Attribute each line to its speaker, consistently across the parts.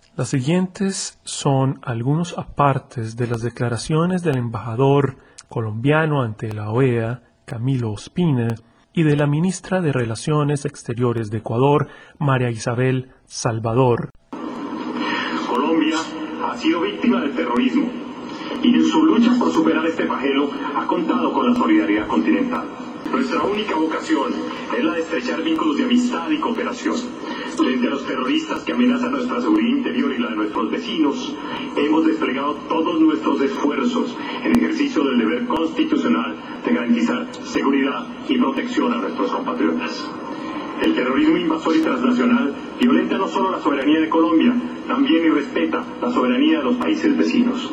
Speaker 1: Las siguientes son algunos apartes de las declaraciones del embajador colombiano ante la OEA, Camilo Ospina, y de la ministra de Relaciones Exteriores de Ecuador, María Isabel Salvador.
Speaker 2: Colombia ha sido víctima del terrorismo y en su lucha por superar este flagelo ha contado con la solidaridad continental. Nuestra única vocación es la de estrechar vínculos de amistad y cooperación. Frente a los terroristas que amenazan nuestra seguridad interior y la de nuestros vecinos, hemos desplegado todos nuestros esfuerzos en ejercicio del deber constitucional de garantizar seguridad y protección a nuestros compatriotas. El terrorismo invasor y transnacional violenta no solo la soberanía de Colombia, también irrespeta la soberanía de los países vecinos.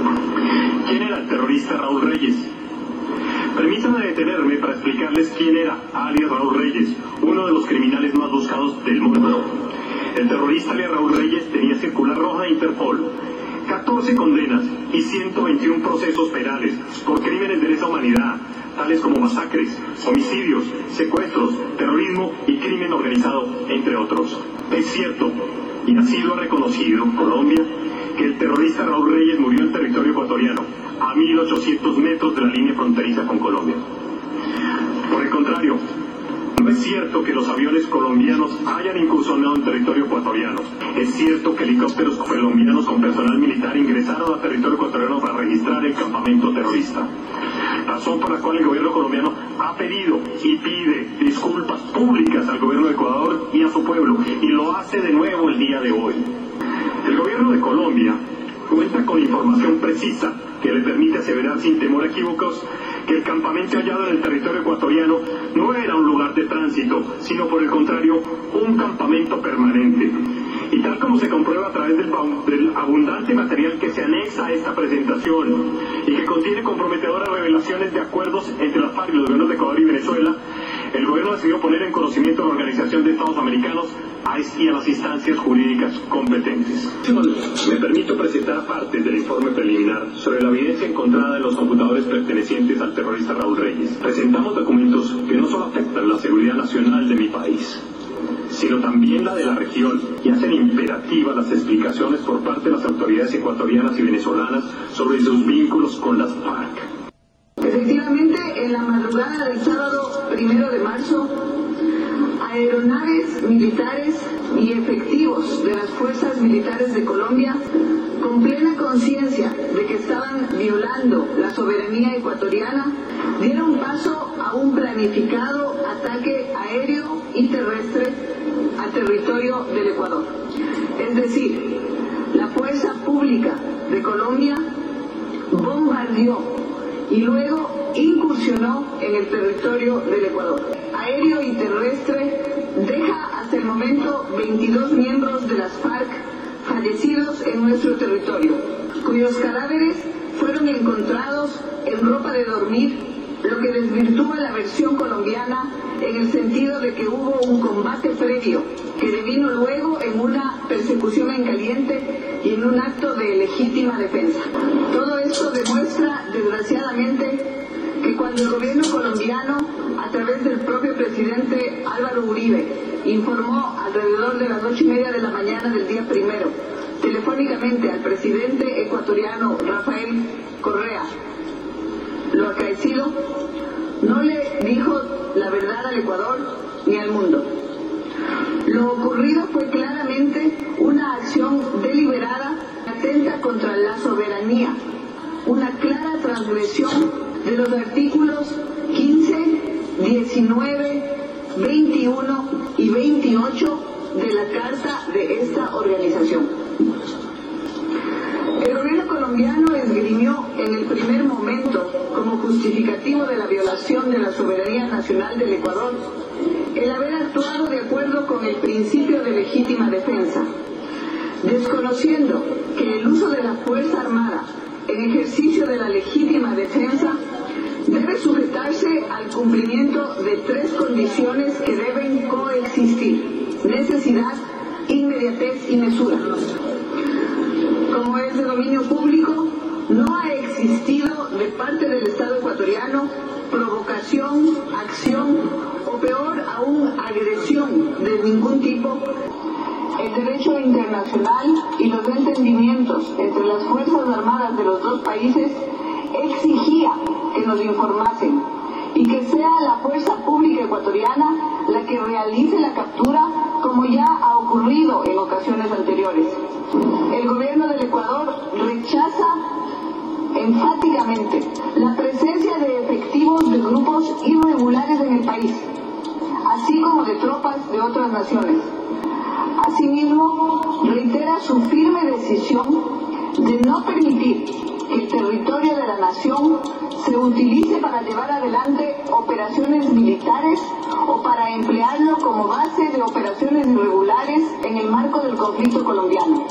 Speaker 2: ¿Quién era el terrorista Raúl Reyes? Permítanme detenerme para explicarles quién era, alias Raúl Reyes, uno de los criminales más buscados del mundo. El terrorista alias Raúl Reyes tenía circular roja de Interpol, 14 condenas y 121 procesos penales por crímenes de lesa humanidad, tales como masacres, homicidios, secuestros, terrorismo y crimen organizado, entre otros. Es cierto, y así lo ha reconocido Colombia, que el terrorista Raúl Reyes murió en territorio ecuatoriano, a 1.800 metros de la línea fronteriza con Colombia. Por el contrario, no es cierto que los aviones colombianos hayan incursionado en territorio ecuatoriano. Es cierto que helicópteros colombianos con personal militar ingresaron a territorio ecuatoriano para registrar el campamento terrorista. Razón por la cual el gobierno colombiano ha pedido y pide disculpas públicas al gobierno de Ecuador y a su pueblo, y lo hace de nuevo el día de hoy. El gobierno de Colombia cuenta con información precisa que le permite aseverar sin temor a equívocos que el campamento hallado en el territorio ecuatoriano no era un lugar de tránsito, sino por el contrario, un campamento permanente. Y tal como se comprueba a través del abundante material que se anexa a esta presentación y que contiene comprometedoras revelaciones de acuerdos entre las FARC y los gobiernos de Ecuador y Venezuela, el gobierno decidió poner en conocimiento a la Organización de Estados Americanos y a las instancias jurídicas competentes. Me permito presentar partes del informe preliminar sobre la evidencia encontrada en los computadores pertenecientes al terrorista Raúl Reyes. Presentamos documentos que no solo afectan la seguridad nacional de mi país, sino también la de la región, y hacen imperativas las explicaciones por parte de las autoridades ecuatorianas y venezolanas sobre sus vínculos con las FARC.
Speaker 3: Efectivamente, en la madrugada del sábado 1 de marzo, aeronaves militares y efectivos de las fuerzas militares de Colombia, con plena conciencia de que estaban violando la soberanía ecuatoriana, dieron paso a un planificado ataque aéreo y terrestre al territorio del Ecuador. Es decir, la fuerza pública de Colombia bombardeó y luego incursionó en el territorio del Ecuador. Aéreo y terrestre deja hasta el momento 22 miembros de las FARC fallecidos en nuestro territorio, cuyos cadáveres fueron encontrados en ropa de dormir, lo que desvirtúa la versión colombiana en el sentido de que hubo un combate previo que devino luego en una persecución en caliente y en un acto de legítima defensa. Todo esto demuestra, desgraciadamente, que cuando el gobierno colombiano, a través del propio presidente Álvaro Uribe, informó alrededor de las 8:30 de la mañana del día 1, telefónicamente al presidente ecuatoriano Rafael Correa, lo acaecido, no le dijo la verdad al Ecuador ni al mundo. Lo ocurrido fue claramente una acción deliberada, atenta contra la soberanía, una clara transgresión de los artículos 15, 19, 21 y 28 de la Carta de esta organización. El gobierno colombiano esgrimió en el primer momento, como justificativo de la violación de la soberanía nacional del Ecuador, el haber actuado de acuerdo con el principio de legítima defensa, desconociendo que el uso de la Fuerza Armada en ejercicio de la legítima defensa debe sujetarse al cumplimiento de 3 condiciones que deben coexistir: necesidad, inmediatez y mesura. Como es de dominio público, no ha existido de parte del Estado ecuatoriano provocación, acción o peor aún agresión de ningún tipo. El el derecho internacional y los entendimientos entre las Fuerzas Armadas de los dos países exigía que nos informasen y que sea la fuerza pública ecuatoriana la que realice la captura, como ya ha ocurrido en ocasiones anteriores. El gobierno del Ecuador rechaza enfáticamente la presencia de efectivos de grupos irregulares en el país, así como de tropas de otras naciones. Asimismo, reitera su firme decisión de no permitir que el territorio de la nación se utilice para llevar adelante operaciones militares o para emplearlo como base de operaciones irregulares en el marco del conflicto colombiano.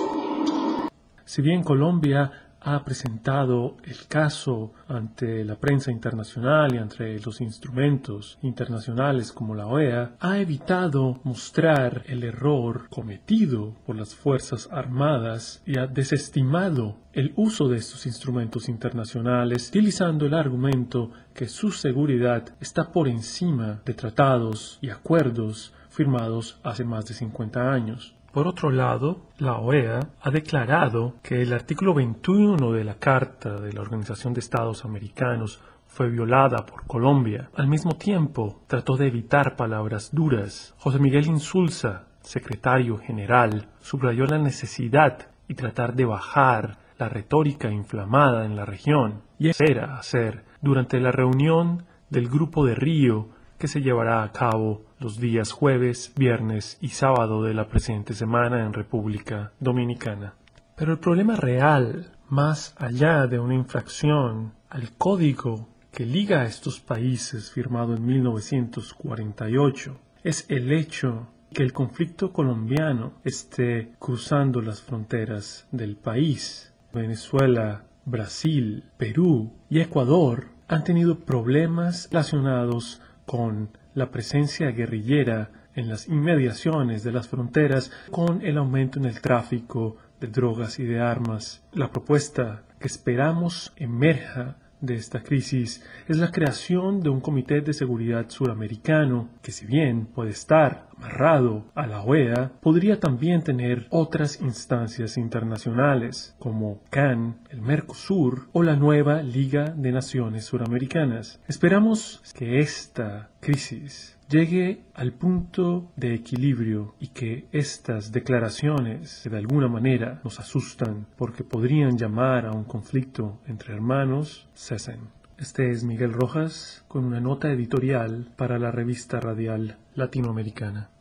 Speaker 1: Si bien Colombia ha presentado el caso ante la prensa internacional y ante los instrumentos internacionales como la OEA, ha evitado mostrar el error cometido por las Fuerzas Armadas y ha desestimado el uso de estos instrumentos internacionales, utilizando el argumento que su seguridad está por encima de tratados y acuerdos firmados hace más de 50 años. Por otro lado, la OEA ha declarado que el artículo 21 de la Carta de la Organización de Estados Americanos fue violada por Colombia. Al mismo tiempo, trató de evitar palabras duras. José Miguel Insulza, secretario general, subrayó la necesidad y tratar de bajar la retórica inflamada en la región, y espera hacer durante la reunión del Grupo de Río que se llevará a cabo los días jueves, viernes y sábado de la presente semana en República Dominicana. Pero el problema real, más allá de una infracción al código que liga a estos países firmado en 1948, es el hecho que el conflicto colombiano esté cruzando las fronteras del país. Venezuela, Brasil, Perú y Ecuador han tenido problemas relacionados con la presencia guerrillera en las inmediaciones de las fronteras, con el aumento en el tráfico de drogas y de armas. La propuesta que esperamos emerja de esta crisis es la creación de un Comité de Seguridad Suramericano que, si bien puede estar amarrado a la OEA, podría también tener otras instancias internacionales como CAN, el Mercosur o la nueva Liga de Naciones Suramericanas. Esperamos que esta crisis llegue al punto de equilibrio y que estas declaraciones que de alguna manera nos asustan porque podrían llamar a un conflicto entre hermanos cesen. Este es Miguel Rojas con una nota editorial para la revista radial latinoamericana.